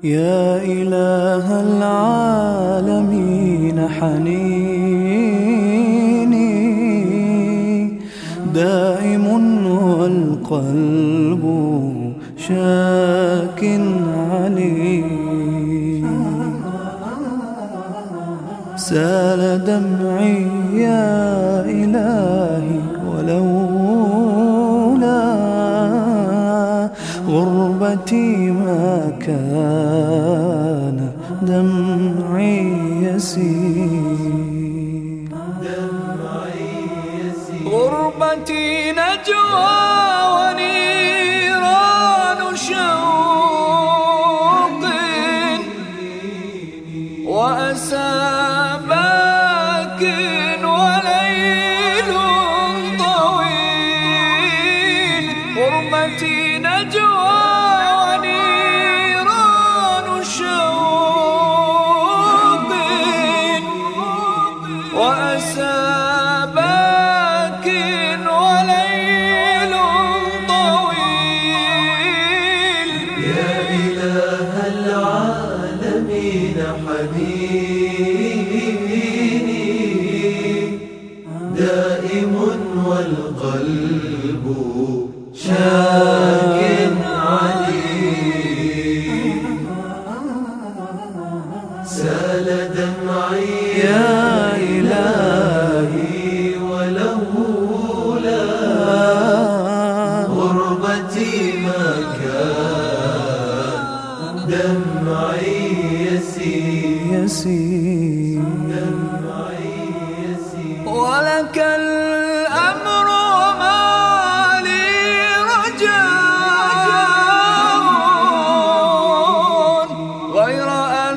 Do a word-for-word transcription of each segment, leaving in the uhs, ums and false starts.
يا إله العالمين حنيني دائم والقلب شاك علي. سال دمعي يا إلهي ولولا غربتي ما كان دمعي يسيل. غربتي نجوى ونيران شوق وأسى باك وليل طويل. غربتي نجوى ونيران شوق وأسى باك وليل طويل. يا إله العالمين حنيني دائم والقلب شاك علي. سال دمعي يا إلهي ولولا غربتي ما كان دمعي يسيل. دمعي يسيل. ولك الأمر وما لي رجاء غير أن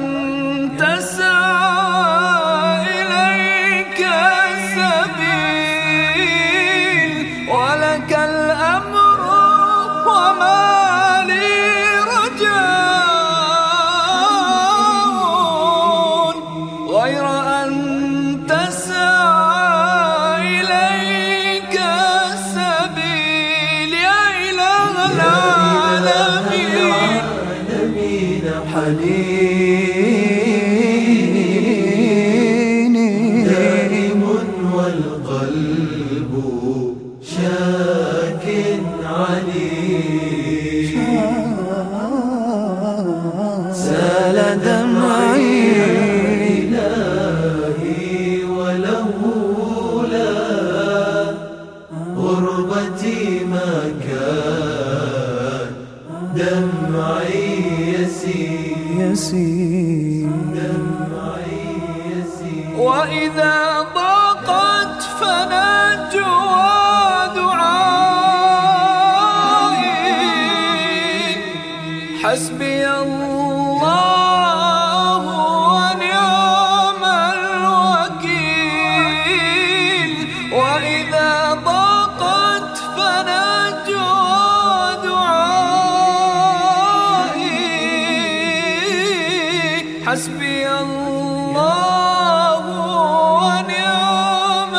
تسعى إليك السبيل. ولك الأمر وما لي رجاء غير أن تسعى إليك السبيل. يا إله العالمين حنيني دائم والقلب شاك علي. سال دمعي إلهي ولولا غربتي ما كان دمعي يسيل. دمعي يسيل. وإذا ضاقت فنجوى دعائي حسبي الله ونعم الوكيل. وإذا ضاقت فنجوى دعائي حسبي الله ونعم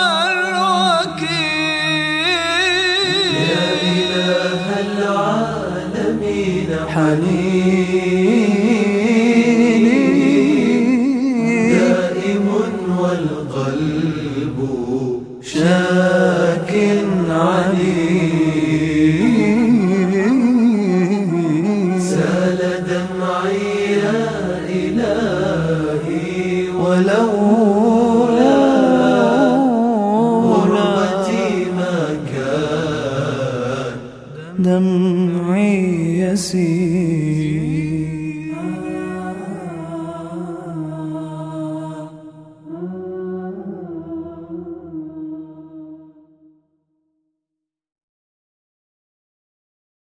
الوكيل. يا إله العالمين حنيني دائم والقلب شاك علي. سال دمعي يا إلهي ولولا غربتي ما كان دمعي يسيل.